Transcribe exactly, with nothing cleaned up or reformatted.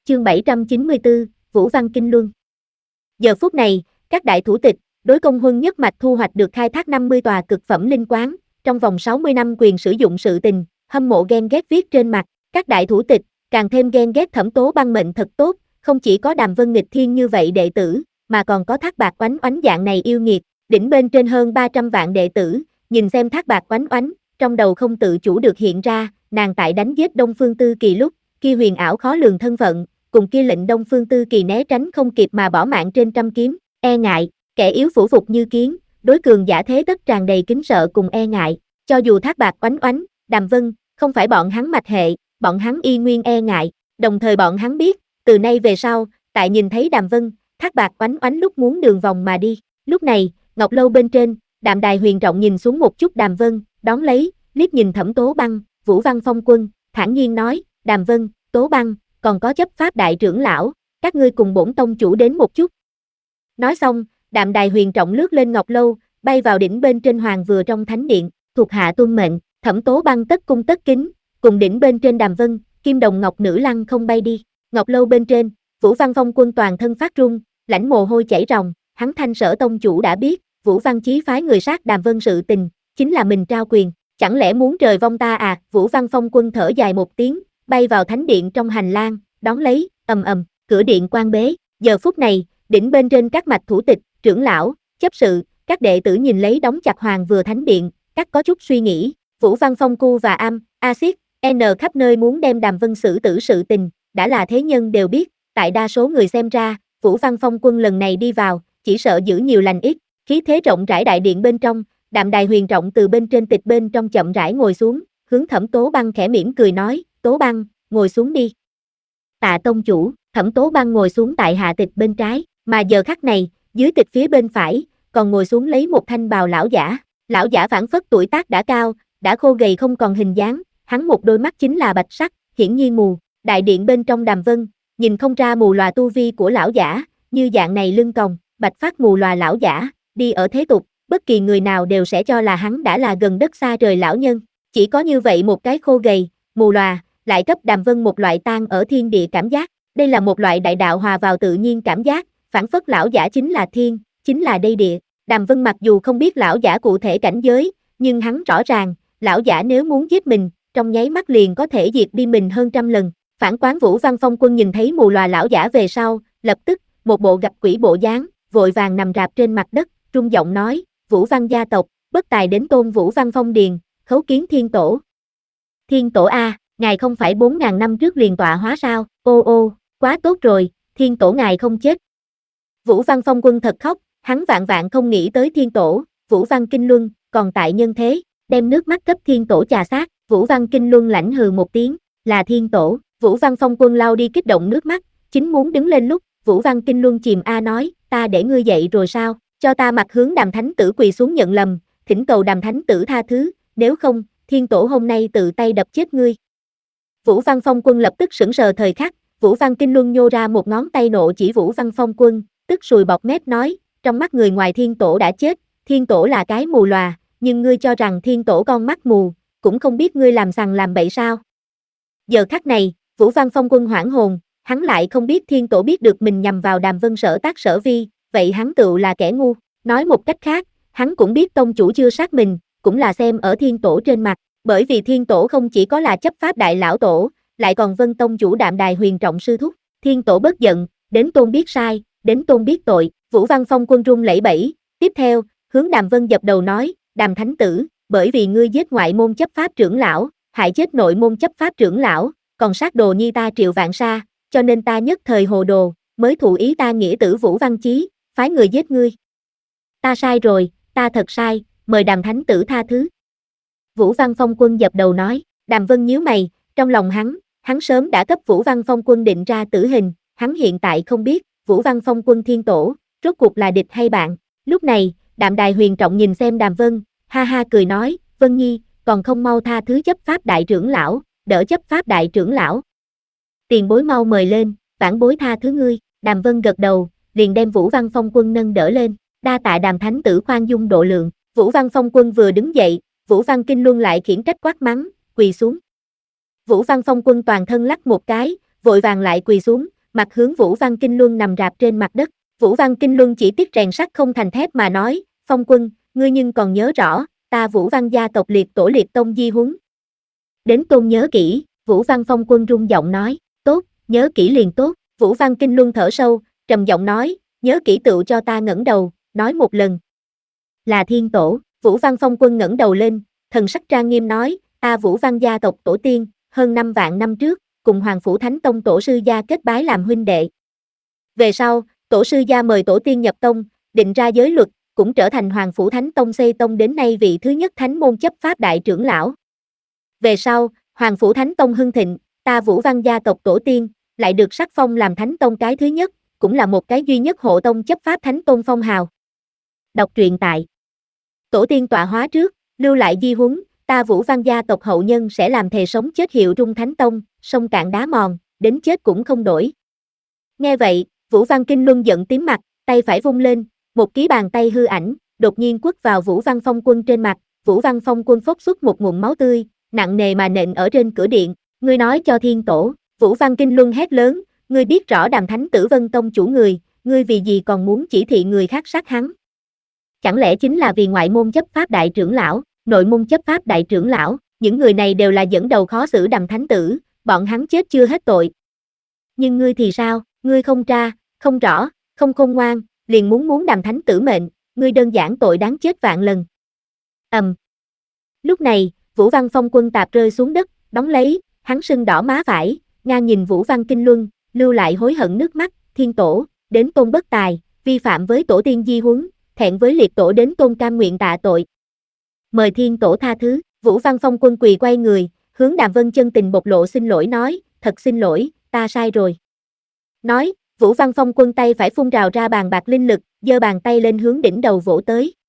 chương bảy trăm chín mươi tư, Vũ Văn Kinh Luân. Giờ phút này, các đại thủ tịch, đối công huân nhất mạch thu hoạch được khai thác năm mươi tòa cực phẩm linh quán, trong vòng sáu mươi năm quyền sử dụng sự tình, hâm mộ ghen ghét viết trên mặt, các đại thủ tịch, càng thêm ghen ghét Thẩm Tố Băng mệnh thật tốt, không chỉ có Đàm Vân nghịch thiên như vậy đệ tử, mà còn có Thác Bạt Oánh Oánh dạng này yêu nghiệt, đỉnh bên trên hơn ba trăm vạn đệ tử, nhìn xem Thác Bạt Oánh Oánh, trong đầu không tự chủ được hiện ra, nàng tại đánh giết Đông Phương Tư Kỳ lúc, kia huyền ảo khó lường thân phận, cùng kia lệnh Đông Phương Tư Kỳ né tránh không kịp mà bỏ mạng trên trăm kiếm, e ngại, kẻ yếu phủ phục như kiến, đối cường giả thế tất tràn đầy kính sợ cùng e ngại, cho dù Thác Bạt Oánh Oánh, Đàm Vân, không phải bọn hắn mạch hệ, bọn hắn y nguyên e ngại, đồng thời bọn hắn biết, từ nay về sau, tại nhìn thấy Đàm Vân, Thác Bạt Oánh Oánh lúc muốn đường vòng mà đi, lúc này, Ngọc Lâu bên trên, Đạm Đài Huyền Trọng nhìn xuống một chút Đàm Vân, đón lấy, liếc nhìn Thẩm Tố Băng, Vũ Văn Phong Quân, thản nhiên nói, Đàm Vân, Tố Băng, còn có chấp pháp đại trưởng lão, các ngươi cùng bổn tông chủ đến một chút. Nói xong, Đạm Đài Huyền Trọng lướt lên Ngọc Lâu, bay vào đỉnh bên trên hoàng vừa trong thánh điện, thuộc hạ tuân mệnh, Thẩm Tố Băng tất cung tất kính, cùng đỉnh bên trên Đàm Vân, Kim Đồng Ngọc Nữ Lăng không bay đi, Ngọc Lâu bên trên, Vũ Văn Phong Quân toàn thân phát run, lãnh mồ hôi chảy ròng, hắn Thanh Sở tông chủ đã biết, Vũ Văn Chí phái người sát Đàm Vân sự tình, chính là mình trao quyền, chẳng lẽ muốn trời vong ta à? Vũ Văn Phong Quân thở dài một tiếng, bay vào thánh điện trong hành lang, đón lấy, ầm ầm, cửa điện quan bế, giờ phút này, đỉnh bên trên các mạch thủ tịch, trưởng lão, chấp sự, các đệ tử nhìn lấy đóng chặt hoàng vừa thánh điện, các có chút suy nghĩ, Vũ Văn Phong Cu và Am, Axit, N khắp nơi muốn đem Đàm Vân xử tử sự tình, đã là thế nhân đều biết, tại đa số người xem ra, Vũ Văn Phong Quân lần này đi vào, chỉ sợ giữ nhiều lành ít, khí thế rộng rãi đại điện bên trong, Đạm Đài Huyền Trọng từ bên trên tịch bên trong chậm rãi ngồi xuống, hướng Thẩm Tố Băng khẽ mỉm cười nói, Tố Băng, ngồi xuống đi. Tạ tông chủ, Thẩm Tố Băng ngồi xuống tại hạ tịch bên trái, mà giờ khắc này, dưới tịch phía bên phải, còn ngồi xuống lấy một thanh bào lão giả, lão giả phảng phất tuổi tác đã cao, đã khô gầy không còn hình dáng, hắn một đôi mắt chính là bạch sắc, hiển nhiên mù, đại điện bên trong Đàm Vân, nhìn không ra mù lòa tu vi của lão giả, như dạng này lưng còng, bạch phát mù lòa lão giả, đi ở thế tục, bất kỳ người nào đều sẽ cho là hắn đã là gần đất xa trời lão nhân, chỉ có như vậy một cái khô gầy, mù lòa, lại cấp Đàm Vân một loại tan ở thiên địa cảm giác, đây là một loại đại đạo hòa vào tự nhiên cảm giác, phảng phất lão giả chính là thiên, chính là đây địa, Đàm Vân mặc dù không biết lão giả cụ thể cảnh giới, nhưng hắn rõ ràng, lão giả nếu muốn giết mình, trong nháy mắt liền có thể diệt đi mình hơn trăm lần, phản quán Vũ Văn Phong Quân nhìn thấy mù lòa lão giả về sau, lập tức, một bộ gặp quỷ bộ dáng, vội vàng nằm rạp trên mặt đất, rung giọng nói, Vũ Văn gia tộc, bất tài đến tôn Vũ Văn Phong Điền, khấu kiến thiên tổ. Thiên tổ A, ngài không phải bốn ngàn năm trước liền tọa hóa sao, ô ô, quá tốt rồi, thiên tổ ngài không chết. Vũ Văn Phong Quân thật khóc, hắn vạn vạn không nghĩ tới thiên tổ, Vũ Văn Kinh Luân, còn tại nhân thế, đem nước mắt cấp thiên tổ trà sát, Vũ Văn Kinh Luân lãnh hừ một tiếng, là thiên tổ, Vũ Văn Phong Quân lau đi kích động nước mắt, chính muốn đứng lên lúc, Vũ Văn Kinh Luân chìm A nói, ta để ngươi dậy rồi sao, cho ta mặt hướng Đàm Thánh Tử quỳ xuống nhận lầm, thỉnh cầu Đàm Thánh Tử tha thứ, nếu không, thiên tổ hôm nay tự tay đập chết ngươi. Vũ Văn Phong Quân lập tức sững sờ thời khắc, Vũ Văn Kinh Luân nhô ra một ngón tay nộ chỉ Vũ Văn Phong Quân, tức sùi bọt mép nói, trong mắt người ngoài thiên tổ đã chết, thiên tổ là cái mù lòa, nhưng ngươi cho rằng thiên tổ con mắt mù, cũng không biết ngươi làm sằng làm bậy sao. Giờ khắc này, Vũ Văn Phong Quân hoảng hồn, hắn lại không biết thiên tổ biết được mình nhằm vào Đàm Vân sở tác sở vi, vậy hắn tựu là kẻ ngu, nói một cách khác, hắn cũng biết tông chủ chưa sát mình, cũng là xem ở thiên tổ trên mặt, bởi vì thiên tổ không chỉ có là chấp pháp đại lão tổ, lại còn Vân tông chủ Đạm Đài Huyền Trọng sư thúc, thiên tổ bớt giận, đến tôn biết sai, đến tôn biết tội, Vũ Văn Phong Quân run lẩy bẩy, tiếp theo, hướng Đàm Vân dập đầu nói, Đàm Thánh Tử, bởi vì ngươi giết ngoại môn chấp pháp trưởng lão, hại chết nội môn chấp pháp trưởng lão, còn sát đồ nhi ta Triệu Vạn Sa, cho nên ta nhất thời hồ đồ, mới thụ ý ta nghĩa tử Vũ Văn Chí, phái người giết ngươi. Ta sai rồi, ta thật sai, mời Đàm Thánh Tử tha thứ. Vũ Văn Phong Quân dập đầu nói, Đàm Vân nhíu mày, trong lòng hắn, hắn sớm đã cấp Vũ Văn Phong Quân định ra tử hình, hắn hiện tại không biết, Vũ Văn Phong Quân thiên tổ, rốt cuộc là địch hay bạn. Lúc này, Đạm Đài Huyền Trọng nhìn xem Đàm Vân, ha ha cười nói, Vân Nhi, còn không mau tha thứ chấp pháp đại trưởng lão, đỡ chấp pháp đại trưởng lão. Tiền bối mau mời lên, vãn bối tha thứ ngươi, Đàm Vân gật đầu, liền đem Vũ Văn Phong Quân nâng đỡ lên, đa tạ Đàm Thánh Tử khoan dung độ lượng, Vũ Văn Phong Quân vừa đứng dậy, Vũ Văn Kinh Luân lại khiển trách quát mắng, quỳ xuống. Vũ Văn Phong Quân toàn thân lắc một cái, vội vàng lại quỳ xuống, mặt hướng Vũ Văn Kinh Luân nằm rạp trên mặt đất. Vũ Văn Kinh Luân chỉ tiếc rèn sắt không thành thép mà nói, Phong Quân, ngươi nhưng còn nhớ rõ, ta Vũ Văn gia tộc liệt tổ liệt tông di huấn. Đến tôn nhớ kỹ, Vũ Văn Phong Quân rung giọng nói, tốt, nhớ kỹ liền tốt. Vũ Văn Kinh Luân thở sâu, trầm giọng nói, nhớ kỹ tựu cho ta ngẩng đầu, nói một lần. Là thiên tổ. Vũ Văn Phong Quân ngẩng đầu lên, thần sắc trang nghiêm nói, ta Vũ Văn gia tộc tổ tiên, hơn năm vạn năm trước, cùng Hoàng Phủ Thánh Tông tổ sư gia kết bái làm huynh đệ. Về sau, tổ sư gia mời tổ tiên nhập tông, định ra giới luật, cũng trở thành Hoàng Phủ Thánh Tông xây tông đến nay vị thứ nhất thánh môn chấp pháp đại trưởng lão. Về sau, Hoàng Phủ Thánh Tông hưng thịnh, ta Vũ Văn gia tộc tổ tiên, lại được sắc phong làm Thánh Tông cái thứ nhất, cũng là một cái duy nhất hộ tông chấp pháp Thánh Tôn phong hào. Đọc truyện tại Tổ tiên tọa hóa trước, lưu lại di huấn, ta Vũ Văn gia tộc hậu nhân sẽ làm thề sống chết hiệu trung Thánh Tông, sông cạn đá mòn, đến chết cũng không đổi. Nghe vậy, Vũ Văn Kinh Luân giận tím mặt, tay phải vung lên, một ký bàn tay hư ảnh, đột nhiên quất vào Vũ Văn Phong Quân trên mặt, Vũ Văn Phong Quân phốc xuất một ngụm máu tươi, nặng nề mà nện ở trên cửa điện, ngươi nói cho thiên tổ. Vũ Văn Kinh Luân hét lớn, ngươi biết rõ Đàm Thánh Tử Vân Tông chủ người, ngươi vì gì còn muốn chỉ thị người khác sát hắn? Chẳng lẽ chính là vì ngoại môn chấp pháp đại trưởng lão, nội môn chấp pháp đại trưởng lão, những người này đều là dẫn đầu khó xử Đàm Thánh Tử, bọn hắn chết chưa hết tội. Nhưng ngươi thì sao, ngươi không tra, không rõ, không khôn ngoan, liền muốn muốn Đàm Thánh Tử mệnh, ngươi đơn giản tội đáng chết vạn lần. Ầm. Um. Lúc này, Vũ Văn Phong Quân tạp rơi xuống đất, đóng lấy, hắn sưng đỏ má phải, ngang nhìn Vũ Văn Kinh Luân, lưu lại hối hận nước mắt, thiên tổ, đến tôn bất tài, vi phạm với tổ tiên di huấn, thẹn với liệt tổ đến tôn cam nguyện tạ tội. Mời thiên tổ tha thứ. Vũ Văn Phong Quân quỳ quay người, hướng Đàm Vân chân tình bộc lộ xin lỗi nói, thật xin lỗi, ta sai rồi. Nói, Vũ Văn Phong Quân tay phải phun rào ra bàn bạc linh lực, giơ bàn tay lên hướng đỉnh đầu vỗ tới.